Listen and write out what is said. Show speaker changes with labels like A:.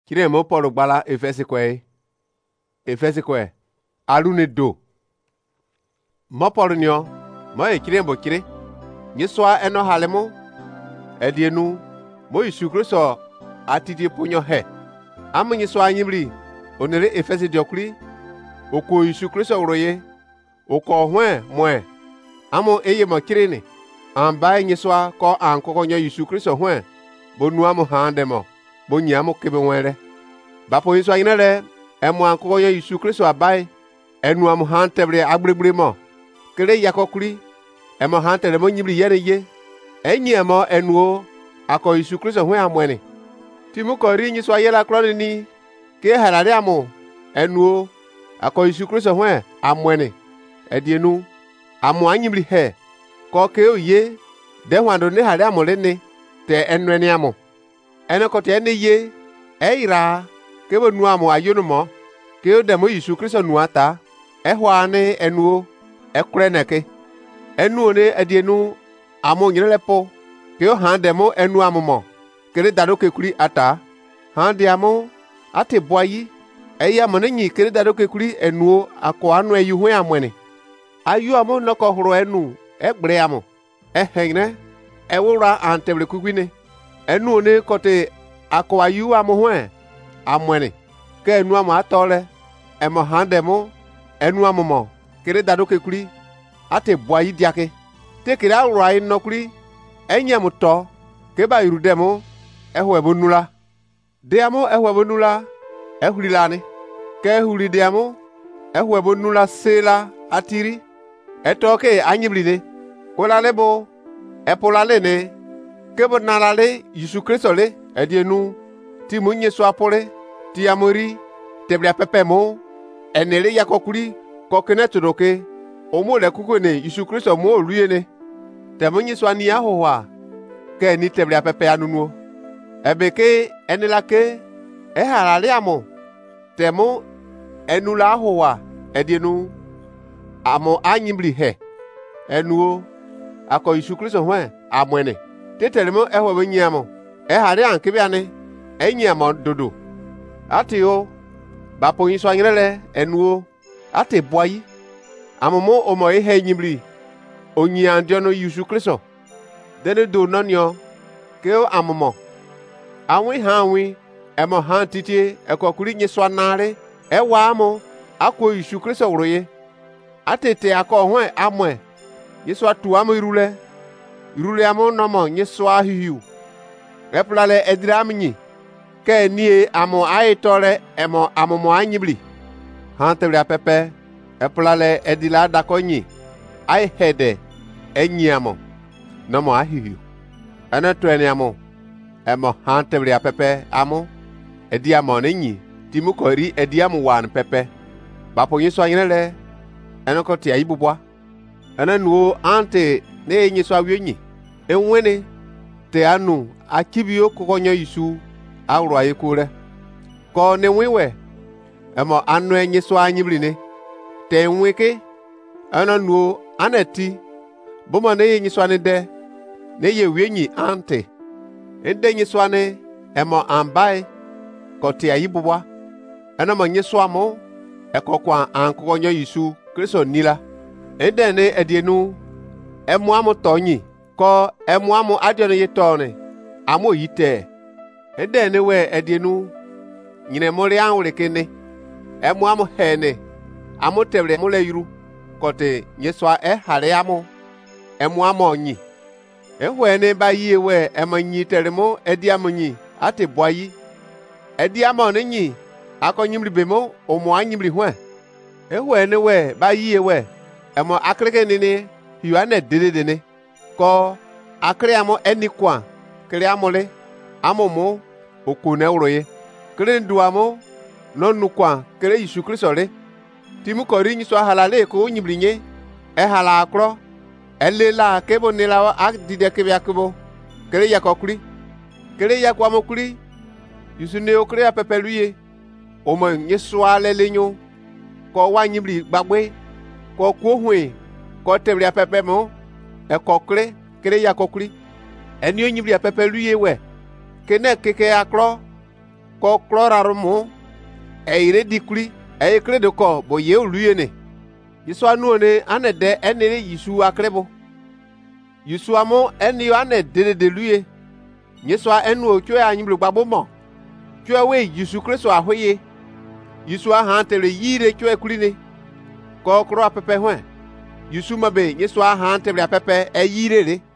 A: Kire mo Paul gbala Efesi kwe alune do mo Paul nyo mo e kire mbo kire nyiswa eno halemo edienu mo Yesu Kristo atidi punyo he am nyiswa anyimri onere Efesi diokuri oko Yesu Kristo roye oko hwe moe amo eye mo kire ni amba nyiswa ko ankoko nyo Yesu Kristo hwe bonu amo handemo bonyamo kebe were bapo Yesu anyinere emu ankoko nyo Yesu Kristo abai enu am hantebre agbregbre mo kere yakokuri emo hantere mo nyimri yere ye enyi emo enuo ako Yesu Kristo hwe amwene timu ko ri nyi so ayela kroni ni ke harare amo enuo ako Yesu Kristo hwe amwene edienu amo anyimri he ko ke oye de hwando ne hare amo le ni te enwene amo ene ko te ne ye eira ke bonu amo ayonu mo ke o de mo Yesu Kristo nuata ehwane enuo ekure neke enu ne edienu amo nyirelepo ke o hande mo enu amomo kere dado kekuri ata hande amo ate boyi eya monenyi kere dado kekuri enuo ako anu eyu hwe amwene ayu amo noko horo enu egbre amo ehene ewura antebre kukwine enu ne kote ako ayu amo hwe amwene ke enu amo atole emo hande mo enu amomo kere dado kekuri ate boyi diake tekere awrai nokuri enyem to ke ba irudemo ehwe bonula deamo ehwe bonula ehulilani ke ehuli deamo ehwe bonula sela atiri etoke anyiblide kolalebo epolalene ke bonalale Yesu Kristo le edienu ti munye so apole ti amori teblia pepemo enele yakokuri kokene todoke omo le kukune Yesu Kristo mo oluyene temunye so ani ahowa ke ni teblia pepe anunuo ebeke enelake eharale amo temo enula ahowa edienu amo anyimbli he enuo ako Yesu Kristo hwe amwene tetelemo ehwe benyiamo ehare ankebiane enyiamo dodo atio bapo yin so anyele enuo ate boyi amomo omo ihe nyimbli onyi andiono Yesu Kristo dene do nonyo ke amomo awi hanwi emo han titi ekokuri nyiswa nare ewa amo akwo Yesu Kristo wroye atete akọ hwe amwe nyiswa tu amo irule amo nomo nyiswa hiu eplale edramnyi ke nie amo aitore emo amomo anyibli han tebra pepe eplale edila dakonyi ai hede enyiamo nomo ahiu ana tueniamo emo hantebria pepe amo ediamo nenyi timukori ediamo wan pepe bapo nyiso anyele enoko ti ayibubwa ana nuo ante ne nyiso awienyi enwene te anu akibio kokonyo Yesu awro ayekure ko ne wiwe emo anu enyiso anyibline te nweke ana nuo anati bomo ne nyiso anede ne ye wienyi ante ende nyiso ane emo ambai ko ti ayibubwa ana mo nyiso amo ekokwa ankokonyo Yesu Kristo nila ende ne edienu emu amo tonyi ko emu amo adiono yetone amo yite ende ne we edienu nyine mori anwure kene emu amo hene amo tebre mole yuru kote nyeswa hare amo emu amo nyi ehwe ne ba yiwe emanyi teremo ediamonyi ate boyi ediamo ne nyi akonyimri bemo omo anyimri hwe ehwe ne we ba yiwe emo akreke nene yuane dededene ko akre amo enikwa kre amole amomo okune uroye kre nduamo nonukwa kre Yesu Kristo le timu kori nyi so halale ko nyibrinye hala akro elela kebo nela akdide kebe akbo kre yakokuri kre yakwamokuri Yesu ne okre apepeluye omo nyeswa lelenyo ko wanyibri gbagbe ko kuohwe ko tebri apepemo ekokre kre yakokuri eni onyibri apepeluye we kene keke akro ko klora mo eire dikuri ekre de ko bo ye oluye ne yiso anu ne anede enere yisu akrebo yisu amo eni yo anede de luye yiso enu otwe anyimlo gbagbo mo twe we yisu Kristo ahoye yisu aha tere yire twe kuri ne ko kro apepe hwan yisu mabe yiso aha tere apepe eyire re